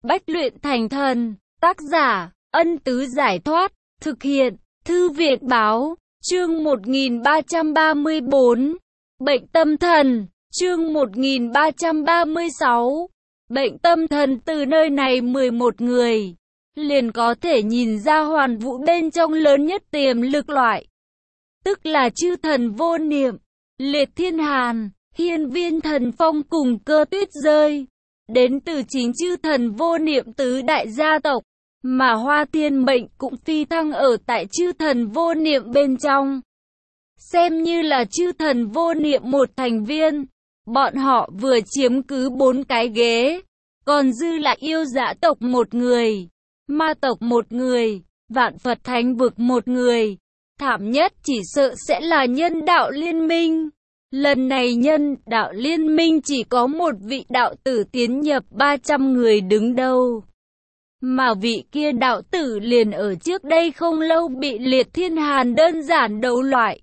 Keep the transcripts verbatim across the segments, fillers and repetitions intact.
Bách luyện thành thần. Tác giả, Ân Tứ Giải Thoát. Thực hiện, Thư viện Báo. Chương một nghìn ba trăm ba mươi bốn. Bệnh tâm thần. Chương một nghìn ba trăm ba mươi sáu. Bệnh tâm thần. Từ nơi này mười một người liền có thể nhìn ra Hoàn Vũ bên trong lớn nhất tiềm lực loại, tức là chư thần Vô Niệm, Liệt Thiên Hàn, Hiên Viên Thần Phong cùng Cơ Tuyết Rơi, đến từ chính chư thần Vô Niệm tứ đại gia tộc, mà Hoa Thiên Mệnh cũng phi thăng ở tại chư thần Vô Niệm bên trong, xem như là chư thần Vô Niệm một thành viên. Bọn họ vừa chiếm cứ bốn cái ghế, còn dư lại yêu dã tộc một người, ma tộc một người, Vạn Phật Thánh Vực một người. Thảm nhất chỉ sợ sẽ là nhân đạo liên minh. Lần này nhân đạo liên minh chỉ có một vị đạo tử tiến nhập ba trăm người đứng đầu. Mà vị kia đạo tử liền ở trước đây không lâu bị Liệt Thiên Hàn đơn giản đấu loại.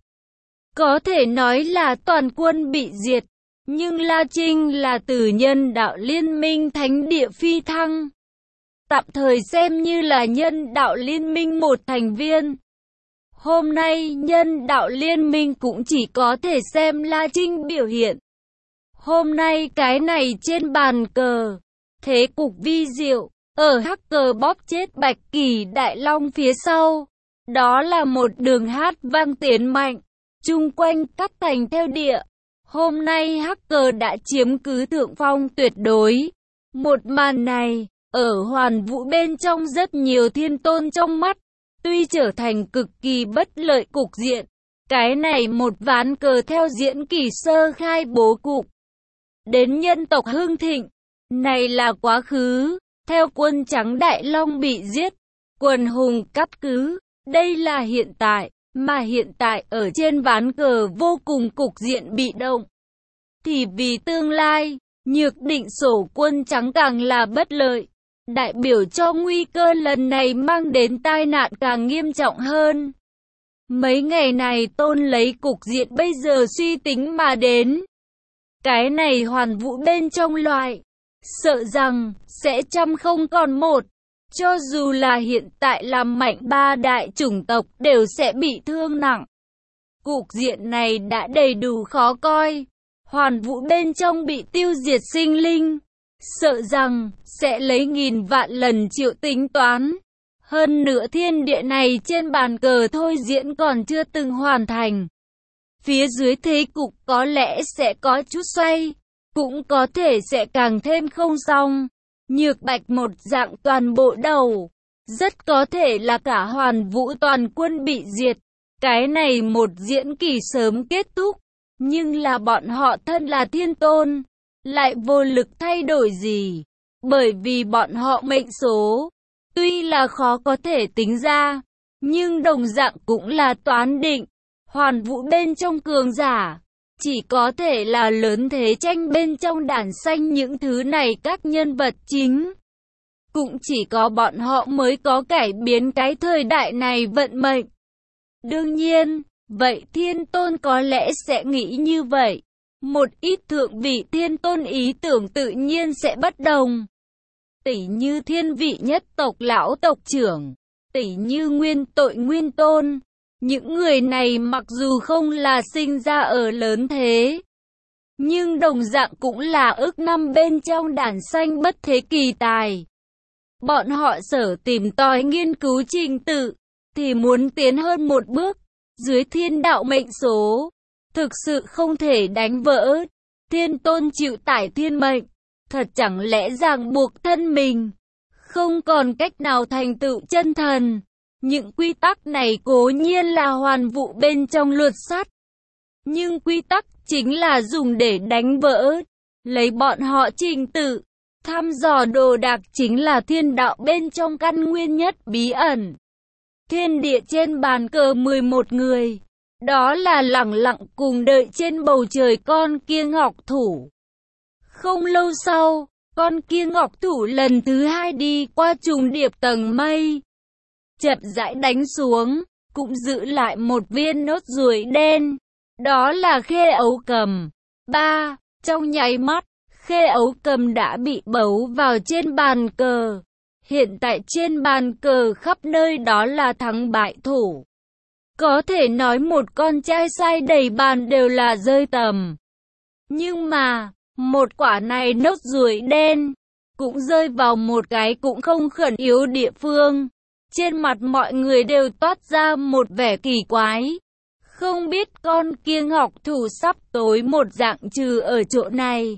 Có thể nói là toàn quân bị diệt. Nhưng La Trinh là từ nhân đạo liên minh thánh địa phi thăng, tạm thời xem như là nhân đạo liên minh một thành viên. Hôm nay nhân đạo liên minh cũng chỉ có thể xem La Trinh biểu hiện. Hôm nay cái này trên bàn cờ, thế cục vi diệu, ở hắc cờ bóp chết Bạch Kỳ Đại Long phía sau. Đó là một đường hát vang tiến mạnh, chung quanh cắt thành theo địa. Hôm nay hắc cờ đã chiếm cứ thượng phong tuyệt đối. Một màn này, ở Hoàn Vũ bên trong rất nhiều thiên tôn trong mắt, tuy trở thành cực kỳ bất lợi cục diện. Cái này một ván cờ theo diễn kỳ sơ khai bố cục. Đến nhân tộc hưng thịnh, này là quá khứ, theo quân trắng Đại Long bị giết, quần hùng cắt cứ, đây là hiện tại. Mà hiện tại ở trên ván cờ vô cùng cục diện bị động, thì vì tương lai, nhược định sổ quân trắng càng là bất lợi, đại biểu cho nguy cơ lần này mang đến tai nạn càng nghiêm trọng hơn. Mấy ngày này tôn lấy cục diện bây giờ suy tính mà đến. Cái này Hoàn Vũ bên trong loại, sợ rằng sẽ trăm không còn một. Cho dù là hiện tại làm mạnh ba đại chủng tộc đều sẽ bị thương nặng. Cục diện này đã đầy đủ khó coi. Hoàn Vũ bên trong bị tiêu diệt sinh linh, sợ rằng sẽ lấy nghìn vạn lần triệu tính toán. Hơn nữa thiên địa này trên bàn cờ thôi diễn còn chưa từng hoàn thành. Phía dưới thế cục có lẽ sẽ có chút xoay, cũng có thể sẽ càng thêm không xong. Nhược Bạch một dạng toàn bộ đầu, rất có thể là cả Hoàn Vũ toàn quân bị diệt. Cái này một diễn kỳ sớm kết thúc, nhưng là bọn họ thân là thiên tôn, lại vô lực thay đổi gì, bởi vì bọn họ mệnh số, tuy là khó có thể tính ra, nhưng đồng dạng cũng là toán định. Hoàn Vũ bên trong cường giả, chỉ có thể là lớn thế tranh bên trong đàn xanh những thứ này các nhân vật chính. Cũng chỉ có bọn họ mới có cải biến cái thời đại này vận mệnh. Đương nhiên, vậy thiên tôn có lẽ sẽ nghĩ như vậy. Một ít thượng vị thiên tôn ý tưởng tự nhiên sẽ bất đồng. Tỷ như thiên vị nhất tộc lão tộc trưởng, tỷ như nguyên tội nguyên tôn. Những người này mặc dù không là sinh ra ở lớn thế, nhưng đồng dạng cũng là ước năm bên trong đàn xanh bất thế kỳ tài. Bọn họ sở tìm tòi nghiên cứu trình tự, thì muốn tiến hơn một bước, dưới thiên đạo mệnh số, thực sự không thể đánh vỡ. Thiên tôn chịu tải thiên mệnh, thật chẳng lẽ ràng buộc thân mình, không còn cách nào thành tựu chân thần. Những quy tắc này cố nhiên là Hoàn Vũ bên trong luật sắt, nhưng quy tắc chính là dùng để đánh vỡ, lấy bọn họ trình tự, thăm dò đồ đạc chính là thiên đạo bên trong căn nguyên nhất bí ẩn. Thiên địa trên bàn cờ mười một người, đó là lẳng lặng cùng đợi trên bầu trời con kia ngọc thủ. Không lâu sau, con kia ngọc thủ lần thứ hai đi qua trùng điệp tầng mây, chậm rãi đánh xuống, cũng giữ lại một viên nốt ruồi đen. Đó là Khê Ấu Cầm. Ba, trong nháy mắt, Khê Ấu Cầm đã bị bấu vào trên bàn cờ. Hiện tại trên bàn cờ khắp nơi đó là thắng bại thủ. Có thể nói một con trai sai đầy bàn đều là rơi tầm. Nhưng mà, một quả này nốt ruồi đen, cũng rơi vào một cái cũng không khẩn yếu địa phương. Trên mặt mọi người đều toát ra một vẻ kỳ quái. Không biết con kia ngọc thủ sắp tối một dạng trừ ở chỗ này.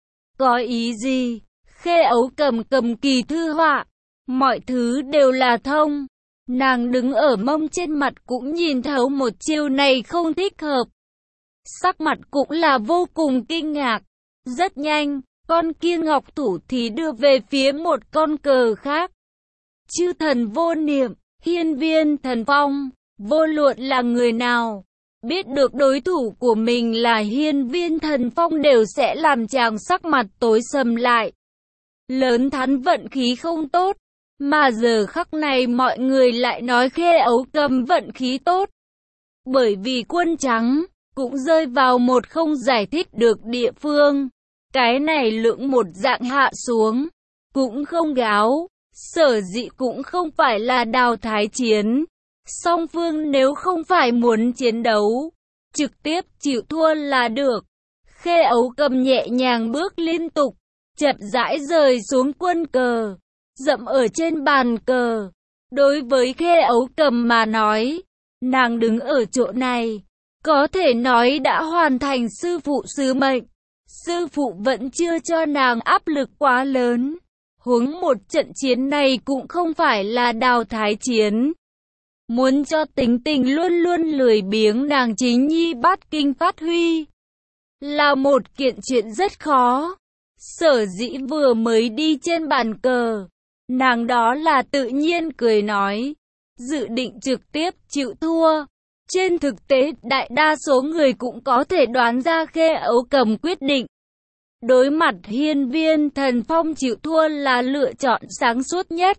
Có ý gì? Khê Ấu Cầm cầm kỳ thư họa. Mọi thứ đều là thông. Nàng đứng ở mông trên mặt cũng nhìn thấu một chiêu này không thích hợp. Sắc mặt cũng là vô cùng kinh ngạc. Rất nhanh, con kia ngọc thủ thì đưa về phía một con cờ khác. Chư thần vô niệm, hiên viên thần phong, vô luận là người nào, biết được đối thủ của mình là hiên viên thần phong đều sẽ làm chàng sắc mặt tối sầm lại. Lớn thắn vận khí không tốt, mà giờ khắc này mọi người lại nói Khê Ấu Cầm vận khí tốt. Bởi vì quân trắng cũng rơi vào một không giải thích được địa phương. Cái này lượng một dạng hạ xuống, cũng không gáo, sở dĩ cũng không phải là đào thái chiến. Song phương nếu không phải muốn chiến đấu, trực tiếp chịu thua là được. Khê Ấu Cầm nhẹ nhàng bước liên tục, chậm rãi rời xuống quân cờ, dậm ở trên bàn cờ. Đối với Khê Ấu Cầm mà nói, nàng đứng ở chỗ này, có thể nói đã hoàn thành sư phụ sứ mệnh. Sư phụ vẫn chưa cho nàng áp lực quá lớn. Huống một trận chiến này cũng không phải là đào thái chiến. Muốn cho tính tình luôn luôn lười biếng nàng chính nhi bát kinh phát huy, là một kiện chuyện rất khó. Sở dĩ vừa mới đi trên bàn cờ, nàng đó là tự nhiên cười nói, dự định trực tiếp chịu thua. Trên thực tế, đại đa số người cũng có thể đoán ra Khê Ấu Cầm quyết định. Đối mặt hiên viên thần phong chịu thua là lựa chọn sáng suốt nhất.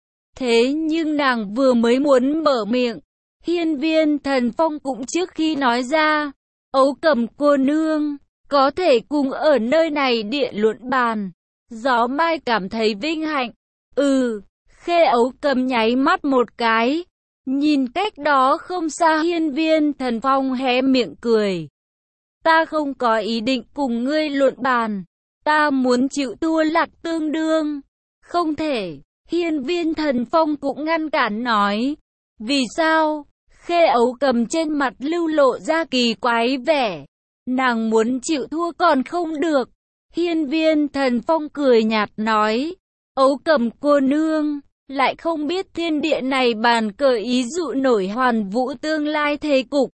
Thế nhưng nàng vừa mới muốn mở miệng, hiên viên thần phong cũng trước khi nói ra, Ấu Cầm cô nương, có thể cùng ở nơi này địa luận bàn. Gió Mai cảm thấy vinh hạnh. Ừ, Khê Ấu Cầm nháy mắt một cái. Nhìn cách đó không xa hiên viên thần phong hé miệng cười. Ta không có ý định cùng ngươi luận bàn. Ta muốn chịu thua lạc tương đương. Không thể. Hiên viên thần phong cũng ngăn cản nói. Vì sao? Khê Ấu Cầm trên mặt lưu lộ ra kỳ quái vẻ. Nàng muốn chịu thua còn không được. Hiên viên thần phong cười nhạt nói. Ấu Cầm cô nương, lại không biết thiên địa này bàn cờ ý dụ nổi hoàn vũ tương lai thế cục.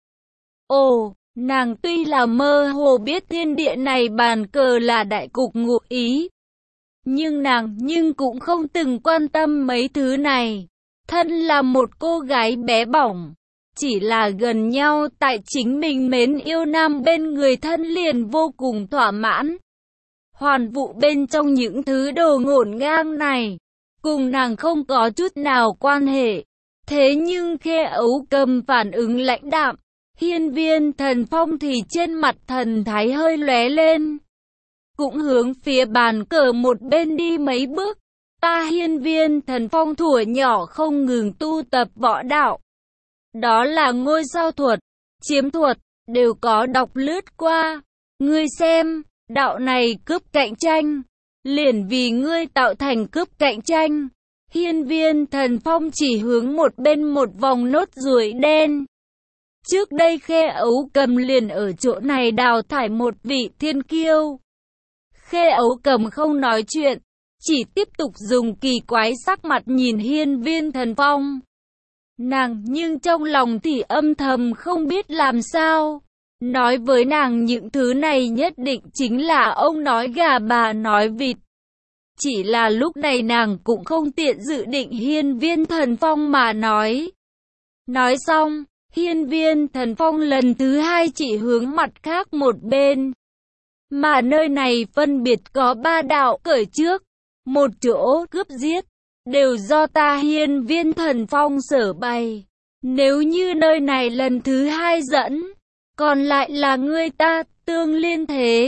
Ồ, nàng tuy là mơ hồ biết thiên địa này bàn cờ là đại cục ngụ ý. Nhưng nàng nhưng cũng không từng quan tâm mấy thứ này. Thân là một cô gái bé bỏng, chỉ là gần nhau tại chính mình mến yêu nam bên người thân liền vô cùng thỏa mãn. Hoàn vũ bên trong những thứ đồ ngổn ngang này, cùng nàng không có chút nào quan hệ. Thế nhưng Khê Ấu Cầm phản ứng lãnh đạm, hiên viên thần phong thì trên mặt thần thái hơi lóe lên. Cũng hướng phía bàn cờ một bên đi mấy bước. Ta hiên viên thần phong thuở nhỏ không ngừng tu tập võ đạo. Đó là ngôi sao thuật, chiếm thuật, đều có đọc lướt qua. Ngươi xem, đạo này cướp cạnh tranh, liền vì ngươi tạo thành cướp cạnh tranh. Hiên viên thần phong chỉ hướng một bên một vòng nốt ruồi đen. Trước đây Khê Ấu Cầm liền ở chỗ này đào thải một vị thiên kiêu. Khê Ấu Cầm không nói chuyện, chỉ tiếp tục dùng kỳ quái sắc mặt nhìn hiên viên thần phong. Nàng nhưng trong lòng thì âm thầm không biết làm sao. Nói với nàng những thứ này nhất định chính là ông nói gà bà nói vịt. Chỉ là lúc này nàng cũng không tiện dự định hiên viên thần phong mà nói. Nói xong, hiên viên thần phong lần thứ hai chỉ hướng mặt khác một bên. Mà nơi này phân biệt có ba đạo cởi trước, một chỗ cướp giết, đều do ta hiên viên thần phong sở bày. Nếu như nơi này lần thứ hai dẫn, còn lại là ngươi ta tương liên thế.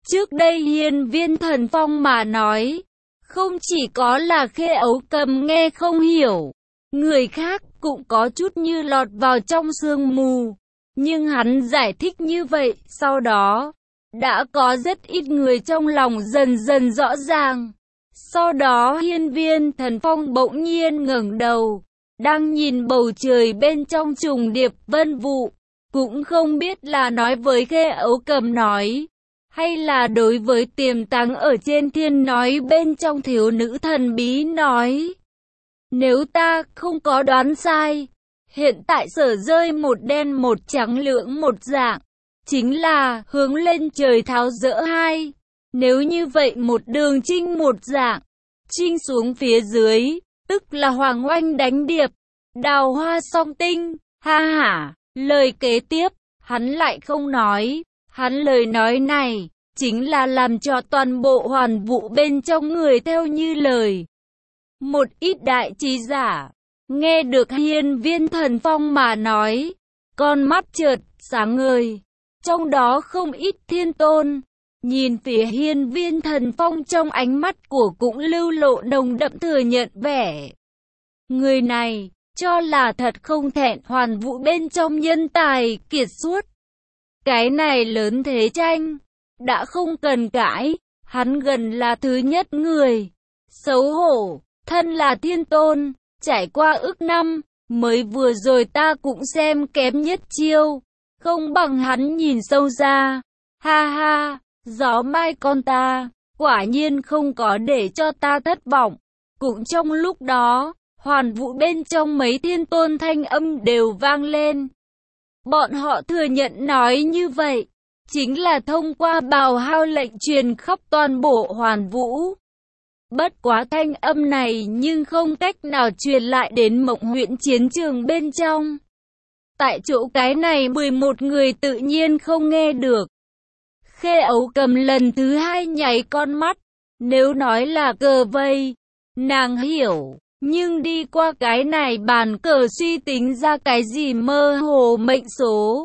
Trước đây hiên viên Thần Phong mà nói, không chỉ có là Khê Ấu Cầm nghe không hiểu, người khác cũng có chút như lọt vào trong sương mù. Nhưng hắn giải thích như vậy, sau đó, đã có rất ít người trong lòng dần dần rõ ràng. Sau đó hiên viên Thần Phong bỗng nhiên ngẩng đầu, đang nhìn bầu trời bên trong trùng điệp vân vụ, cũng không biết là nói với Khê Ấu Cầm nói, hay là đối với tiềm tàng ở trên thiên nói bên trong thiếu nữ thần bí nói. Nếu ta không có đoán sai, hiện tại sở rơi một đen một trắng lưỡng một dạng, chính là hướng lên trời tháo dỡ hai. Nếu như vậy một đường trinh một dạng, trinh xuống phía dưới, tức là hoàng oanh đánh điệp, đào hoa song tinh, ha hả. Lời kế tiếp, hắn lại không nói, hắn lời nói này, chính là làm cho toàn bộ hoàn vũ bên trong người theo như lời. Một ít đại trí giả, nghe được hiên viên Thần Phong mà nói, con mắt chợt sáng ngời, trong đó không ít thiên tôn, nhìn phía hiên viên Thần Phong trong ánh mắt của cũng lưu lộ nồng đậm thừa nhận vẻ. Người này, cho là thật không thẹn hoàn vũ bên trong nhân tài kiệt xuất. Cái này lớn thế tranh, đã không cần cãi, hắn gần là thứ nhất người. Xấu hổ, thân là thiên tôn, trải qua ức năm, mới vừa rồi ta cũng xem kém nhất chiêu, không bằng hắn nhìn sâu ra. Ha ha, gió mai con ta, quả nhiên không có để cho ta thất vọng. Cũng trong lúc đó, hoàn vũ bên trong mấy thiên tôn thanh âm đều vang lên. Bọn họ thừa nhận nói như vậy, chính là thông qua bào hao lệnh truyền khắp toàn bộ hoàn vũ. Bất quá thanh âm này nhưng không cách nào truyền lại đến Mộng huyện chiến trường bên trong. Tại chỗ cái này mười một người tự nhiên không nghe được. Khê Ấu Cầm lần thứ hai nháy con mắt, nếu nói là cờ vây, nàng hiểu. Nhưng đi qua cái này bàn cờ suy tính ra cái gì mơ hồ mệnh số.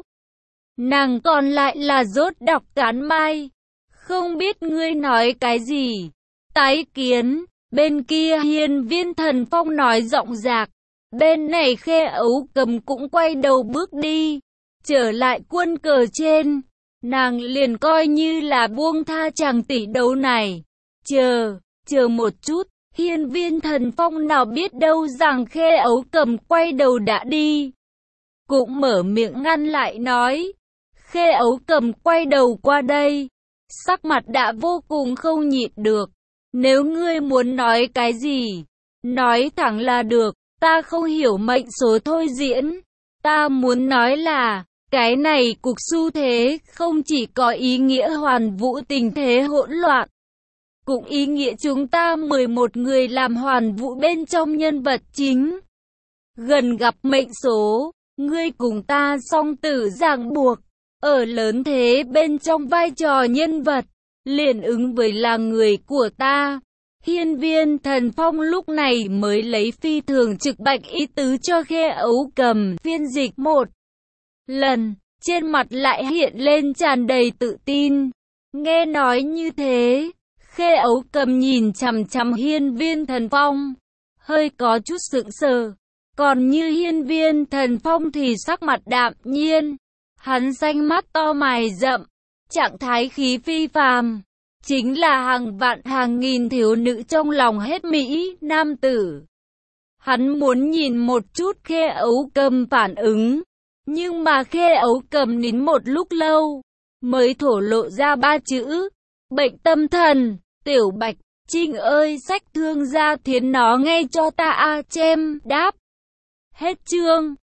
Nàng còn lại là rốt đọc cán mai. Không biết ngươi nói cái gì. Tái kiến, bên kia hiên viên Thần Phong nói giọng rạc. Bên này Khê Ấu Cầm cũng quay đầu bước đi. Trở lại quân cờ trên. Nàng liền coi như là buông tha chàng tỷ đấu này. Chờ, chờ một chút. Hiên viên Thần Phong nào biết đâu rằng Khê Ấu Cầm quay đầu đã đi. Cũng mở miệng ngăn lại nói. Khê Ấu Cầm quay đầu qua đây. Sắc mặt đã vô cùng không nhịn được. Nếu ngươi muốn nói cái gì, nói thẳng là được. Ta không hiểu mệnh số thôi diễn. Ta muốn nói là, cái này cục xu thế không chỉ có ý nghĩa hoàn vũ tình thế hỗn loạn. Cũng ý nghĩa chúng ta mười một người làm hoàn vũ bên trong nhân vật chính. Gần gặp mệnh số, ngươi cùng ta song tử ràng buộc. Ở lớn thế bên trong vai trò nhân vật, liền ứng với là người của ta. Hiên viên Thần Phong lúc này mới lấy phi thường trực bạch ý tứ cho Khê Ấu Cầm phiên dịch một lần, trên mặt lại hiện lên tràn đầy tự tin. Nghe nói như thế, Khê Ấu Cầm nhìn chằm chằm hiên viên Thần Phong, hơi có chút sững sờ. Còn như hiên viên Thần Phong thì sắc mặt đạm nhiên, hắn xanh mắt to mày rậm, trạng thái khí phi phàm, chính là hàng vạn hàng nghìn thiếu nữ trong lòng hết Mỹ nam tử. Hắn muốn nhìn một chút Khê Ấu Cầm phản ứng, nhưng mà Khê Ấu Cầm nín một lúc lâu, mới thổ lộ ra ba chữ, bệnh tâm thần. Tiểu Bạch, Trinh ơi sách thương gia thiến nó ngay cho ta a à, chem, đáp. Hết chương.